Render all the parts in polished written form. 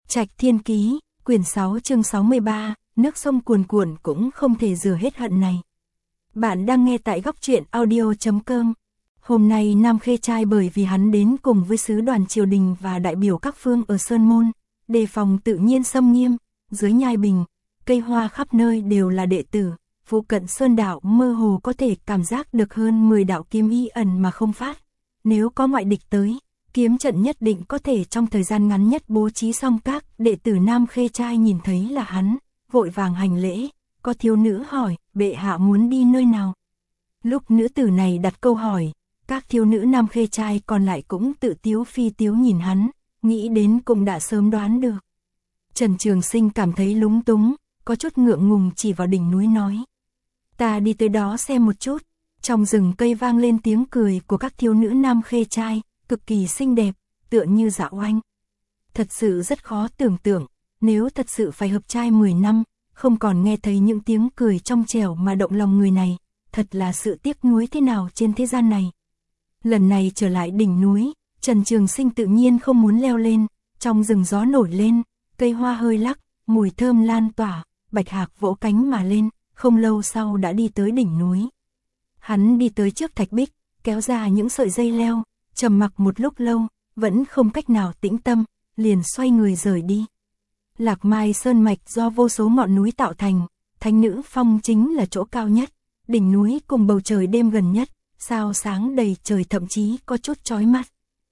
Trạch Thiên Ký, quyển 6 chương 63, nước sông cuồn cuộn cũng không thể rửa hết hận này. Bạn đang nghe tại góc truyện audio.com. Hôm nay Nam Khê Trai bởi vì hắn đến cùng với sứ đoàn triều đình và đại biểu các phương ở Sơn Môn, đề phòng tự nhiên xâm nghiêm, dưới nhai bình, cây hoa khắp nơi đều là đệ tử, phụ cận sơn đạo mơ hồ có thể cảm giác được hơn 10 đạo kiếm ý ẩn mà không phát. Nếu có ngoại địch tới, kiếm trận nhất định có thể trong thời gian ngắn nhất bố trí xong. Các đệ tử Nam Khê Trai nhìn thấy là hắn, vội vàng hành lễ, có thiếu nữ hỏi, bệ hạ muốn đi nơi nào? Lúc nữ tử này đặt câu hỏi, các thiếu nữ Nam Khê Trai còn lại cũng tự tiếu phi tiếu nhìn hắn, nghĩ đến cũng đã sớm đoán được. Trần Trường Sinh cảm thấy lúng túng, có chút ngượng ngùng chỉ vào đỉnh núi nói. Ta đi tới đó xem một chút. Trong rừng cây vang lên tiếng cười của các thiếu nữ Nam Khê Trai, cực kỳ xinh đẹp, tựa như dạo oanh. Thật sự rất khó tưởng tượng, nếu thật sự phải hợp trai 10 năm, không còn nghe thấy những tiếng cười trong trẻo mà động lòng người này, thật là sự tiếc nuối thế nào trên thế gian này. Lần này trở lại đỉnh núi, Trần Trường Sinh tự nhiên không muốn leo lên, trong rừng gió nổi lên, cây hoa hơi lắc, mùi thơm lan tỏa, bạch hạc vỗ cánh mà lên, không lâu sau đã đi tới đỉnh núi. Hắn đi tới trước thạch bích, kéo ra những sợi dây leo, trầm mặc một lúc lâu, vẫn không cách nào tĩnh tâm, liền xoay người rời đi. Lạc Mai Sơn Mạch do vô số ngọn núi tạo thành, Thánh Nữ Phong chính là chỗ cao nhất, đỉnh núi cùng bầu trời đêm gần nhất, sao sáng đầy trời thậm chí có chút chói mắt.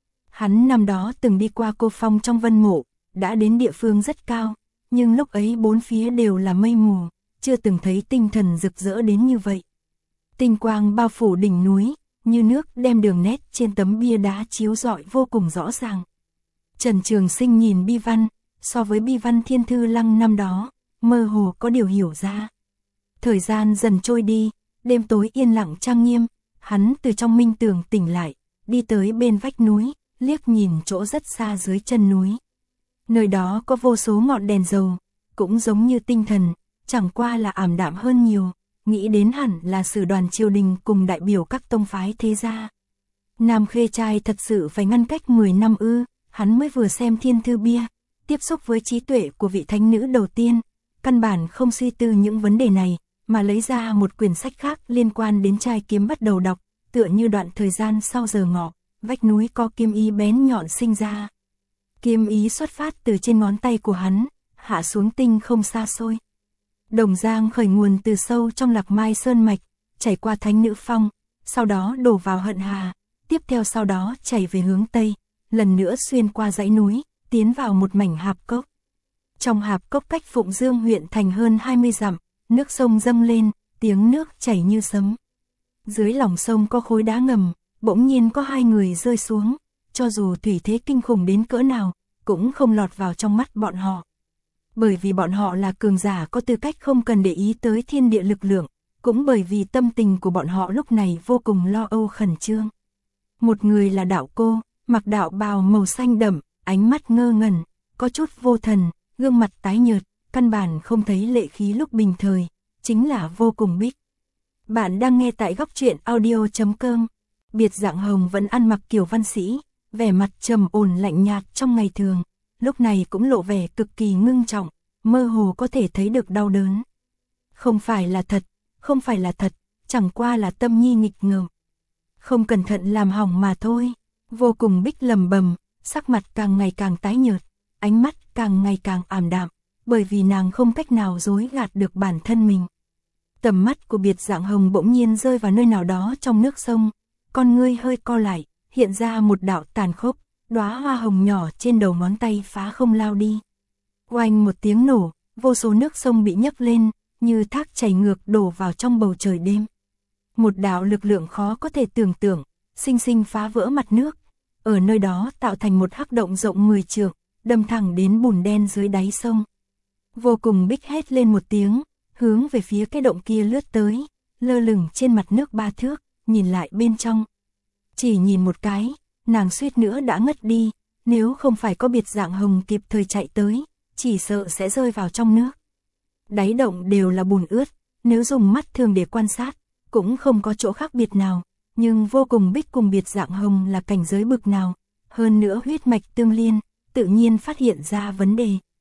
Hắn năm đó từng đi qua Cô Phong trong Vân Mộ, đã đến địa phương rất cao, nhưng lúc ấy bốn phía đều là mây mù, chưa từng thấy tinh thần rực rỡ đến như vậy. Tinh quang bao phủ đỉnh núi, như nước đem đường nét trên tấm bia đá chiếu rọi vô cùng rõ ràng. Trần Trường Sinh nhìn bi văn, so với bi văn Thiên Thư Lăng năm đó, mơ hồ có điều hiểu ra. Thời gian dần trôi đi, đêm tối yên lặng trang nghiêm, hắn từ trong minh tưởng tỉnh lại, đi tới bên vách núi, liếc nhìn chỗ rất xa dưới chân núi. Nơi đó có vô số ngọn đèn dầu, cũng giống như tinh thần, chẳng qua là ảm đạm hơn nhiều. Nghĩ đến hẳn là sử đoàn triều đình cùng đại biểu các tông phái thế gia. Nam Khê Trai thật sự phải ngăn cách 10 năm ư? Hắn mới vừa xem Thiên Thư Bia, tiếp xúc với trí tuệ của vị thánh nữ đầu tiên, căn bản không suy tư những vấn đề này, mà lấy ra một quyển sách khác liên quan đến trai kiếm bắt đầu đọc, tựa như đoạn thời gian sau giờ ngọ, vách núi có kiếm ý bén nhọn sinh ra. Kiếm ý xuất phát từ trên ngón tay của hắn, hạ xuống tinh không xa xôi. Đồng Giang khởi nguồn từ sâu trong Lạc Mai Sơn Mạch, chảy qua Thánh Nữ Phong, sau đó đổ vào Hận Hà, tiếp theo sau đó chảy về hướng Tây, lần nữa xuyên qua dãy núi, tiến vào một mảnh hạp cốc. Trong hạp cốc cách Phụng Dương huyện thành hơn 20 dặm, nước sông dâng lên, tiếng nước chảy như sấm. Dưới lòng sông có khối đá ngầm, bỗng nhiên có hai người rơi xuống, cho dù thủy thế kinh khủng đến cỡ nào, cũng không lọt vào trong mắt bọn họ. Bởi vì bọn họ là cường giả có tư cách không cần để ý tới thiên địa lực lượng, cũng bởi vì tâm tình của bọn họ lúc này vô cùng lo âu khẩn trương. Một người là đạo cô, mặc đạo bào màu xanh đậm, ánh mắt ngơ ngẩn, có chút vô thần, gương mặt tái nhợt, căn bản không thấy lệ khí lúc bình thời, chính là Vô Cùng Bích. Bạn đang nghe tại góc truyện audio.com. Biệt Dạng Hồng vẫn ăn mặc kiểu văn sĩ, vẻ mặt trầm ổn lạnh nhạt trong ngày thường, lúc này cũng lộ vẻ cực kỳ ngưng trọng, mơ hồ có thể thấy được đau đớn. Không phải là thật, không phải là thật, chẳng qua là tâm nhi nghịch ngợm. Không cẩn thận làm hỏng mà thôi. Vô Cùng Bích lầm bầm, sắc mặt càng ngày càng tái nhợt, ánh mắt càng ngày càng ảm đạm, bởi vì nàng không cách nào dối gạt được bản thân mình. Tầm mắt của Biệt Dạng Hồng bỗng nhiên rơi vào nơi nào đó trong nước sông, con ngươi hơi co lại, hiện ra một đạo tàn khốc, đóa hoa hồng nhỏ trên đầu ngón tay phá không lao đi. Oanh một tiếng nổ, vô số nước sông bị nhấc lên, như thác chảy ngược đổ vào trong bầu trời đêm. Một đạo lực lượng khó có thể tưởng tượng, sinh sinh phá vỡ mặt nước, ở nơi đó tạo thành một hắc động rộng 10 trượng, đâm thẳng đến bùn đen dưới đáy sông. Vô Cùng Bích hét lên một tiếng, hướng về phía cái động kia lướt tới, lơ lửng trên mặt nước 3 thước, nhìn lại bên trong. Chỉ nhìn một cái, nàng suýt nữa đã ngất đi, nếu không phải có Biệt Dạng Hồng kịp thời chạy tới, chỉ sợ sẽ rơi vào trong nước. Đáy động đều là bùn ướt, nếu dùng mắt thường để quan sát, cũng không có chỗ khác biệt nào, nhưng Vô Cùng Bích cùng Biệt Dạng Hồng là cảnh giới bực nào, hơn nữa huyết mạch tương liên, tự nhiên phát hiện ra vấn đề,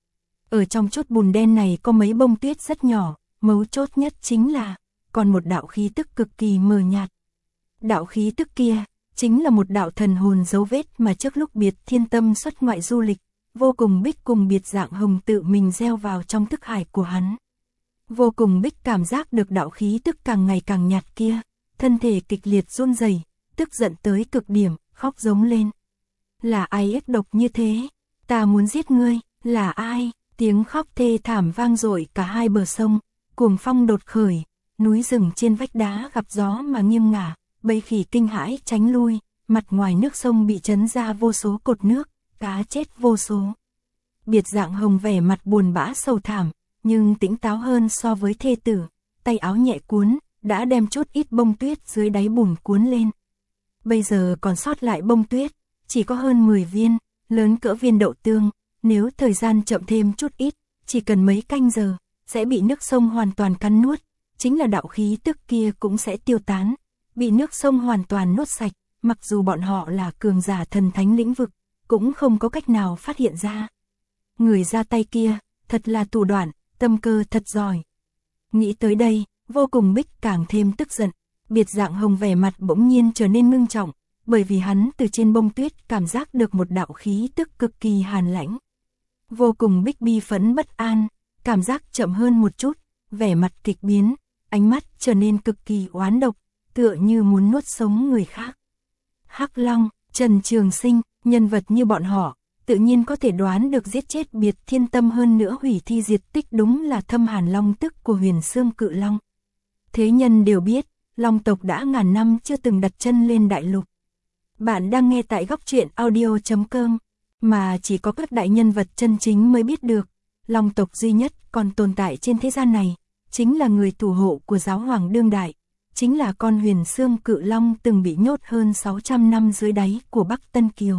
Ở trong chút bùn đen này có mấy bông tuyết rất nhỏ, mấu chốt nhất chính là còn một đạo khí tức cực kỳ mờ nhạt. Đạo khí tức kia chính là một đạo thần hồn dấu vết mà trước lúc Biệt Thiên Tâm xuất ngoại du lịch, Vô Cùng Bích cùng Biệt Dạng Hồng tự mình gieo vào trong thức hải của hắn. Vô Cùng Bích cảm giác được đạo khí tức càng ngày càng nhạt kia, thân thể kịch liệt run rẩy, tức giận tới cực điểm, khóc giống lên. Là ai ác độc như thế? Ta muốn giết ngươi, là ai? Tiếng khóc thê thảm vang dội cả hai bờ sông, cuồng phong đột khởi, núi rừng trên vách đá gặp gió mà nghiêng ngả, bầy khỉ kinh hãi tránh lui, mặt ngoài nước sông bị chấn ra vô số cột nước, cá chết vô số. Biệt Dạng Hồng vẻ mặt buồn bã sầu thảm, nhưng tỉnh táo hơn so với thê tử, tay áo nhẹ cuốn, đã đem chút ít bông tuyết dưới đáy bùn cuốn lên. Bây giờ còn sót lại bông tuyết, chỉ có hơn 10 viên, lớn cỡ viên đậu tương, nếu thời gian chậm thêm chút ít, chỉ cần mấy canh giờ, sẽ bị nước sông hoàn toàn cắn nuốt, chính là đạo khí tức kia cũng sẽ tiêu tán, bị nước sông hoàn toàn nuốt sạch, mặc dù bọn họ là cường giả thần thánh lĩnh vực, cũng không có cách nào phát hiện ra. Người ra tay kia, thật là thủ đoạn, tâm cơ thật giỏi. Nghĩ tới đây, Vô Cùng Bích càng thêm tức giận, Biệt Dạng Hồng vẻ mặt bỗng nhiên trở nên ngưng trọng, bởi vì hắn từ trên bông tuyết cảm giác được một đạo khí tức cực kỳ hàn lãnh. Vô Cùng Bích bi phẫn bất an, cảm giác chậm hơn một chút, vẻ mặt kịch biến, ánh mắt trở nên cực kỳ oán độc, tựa như muốn nuốt sống người khác. Hắc Long, Trần Trường Sinh, nhân vật như bọn họ, tự nhiên có thể đoán được giết chết Biệt Thiên Tâm hơn nữa hủy thi diệt tích đúng là Thâm Hàn Long tức của Huyền Xương Cự Long. Thế nhân đều biết, Long tộc đã ngàn năm chưa từng đặt chân lên đại lục. Bạn đang nghe tại góc truyện audio.com, mà chỉ có các đại nhân vật chân chính mới biết được, Long tộc duy nhất còn tồn tại trên thế gian này, chính là người thủ hộ của giáo hoàng đương đại, chính là con Huyền Xương Cự Long từng bị nhốt hơn 600 năm dưới đáy của Bắc Tân Kiều.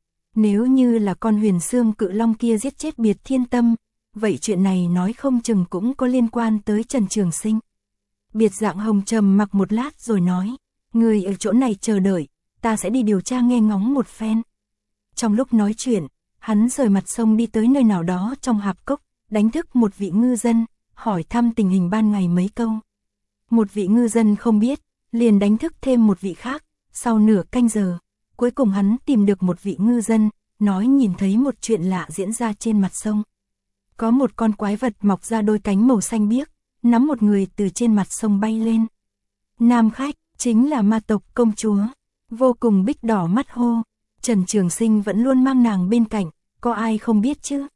Nếu như là con Huyền Xương Cự Long kia giết chết Biệt Thiên Tâm, vậy chuyện này nói không chừng cũng có liên quan tới Trần Trường Sinh. Biệt Dạng Hồng trầm mặc một lát rồi nói, người ở chỗ này chờ đợi, ta sẽ đi điều tra nghe ngóng một phen. Trong lúc nói chuyện, hắn rời mặt sông đi tới nơi nào đó trong hạp cốc, đánh thức một vị ngư dân, hỏi thăm tình hình ban ngày mấy câu. Một vị ngư dân không biết, liền đánh thức thêm một vị khác, sau nửa canh giờ, cuối cùng hắn tìm được một vị ngư dân, nói nhìn thấy một chuyện lạ diễn ra trên mặt sông. Có một con quái vật mọc ra đôi cánh màu xanh biếc, nắm một người từ trên mặt sông bay lên. Nam khách, chính là ma tộc công chúa. Vô Cùng Bích đỏ mắt hô, Trần Trường Sinh vẫn luôn mang nàng bên cạnh, có ai không biết chứ?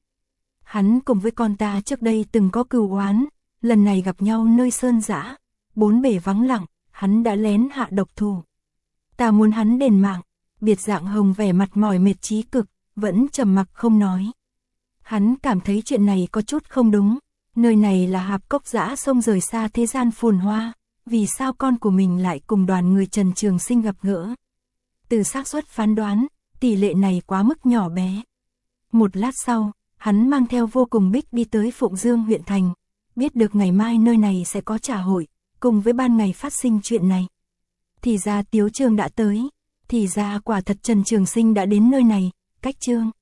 Hắn cùng với con ta trước đây từng có cừu oán, lần này gặp nhau nơi sơn dã, bốn bể vắng lặng, hắn đã lén hạ độc thủ. Ta muốn hắn đền mạng. Biệt Dạng Hồng vẻ mặt mỏi mệt chí cực, vẫn trầm mặc không nói. Hắn cảm thấy chuyện này có chút không đúng, nơi này là hạp cốc dã sông rời xa thế gian phồn hoa, vì sao con của mình lại cùng đoàn người Trần Trường Sinh gặp gỡ? Từ xác suất phán đoán, tỷ lệ này quá mức nhỏ bé. Một lát sau, hắn mang theo Vô Cùng Bích đi tới Phụng Dương huyện thành, biết được ngày mai nơi này sẽ có trà hội, cùng với ban ngày phát sinh chuyện này. Thì ra Tiếu Trương đã tới, thì ra quả thật Trần Trường Sinh đã đến nơi này, cách Trương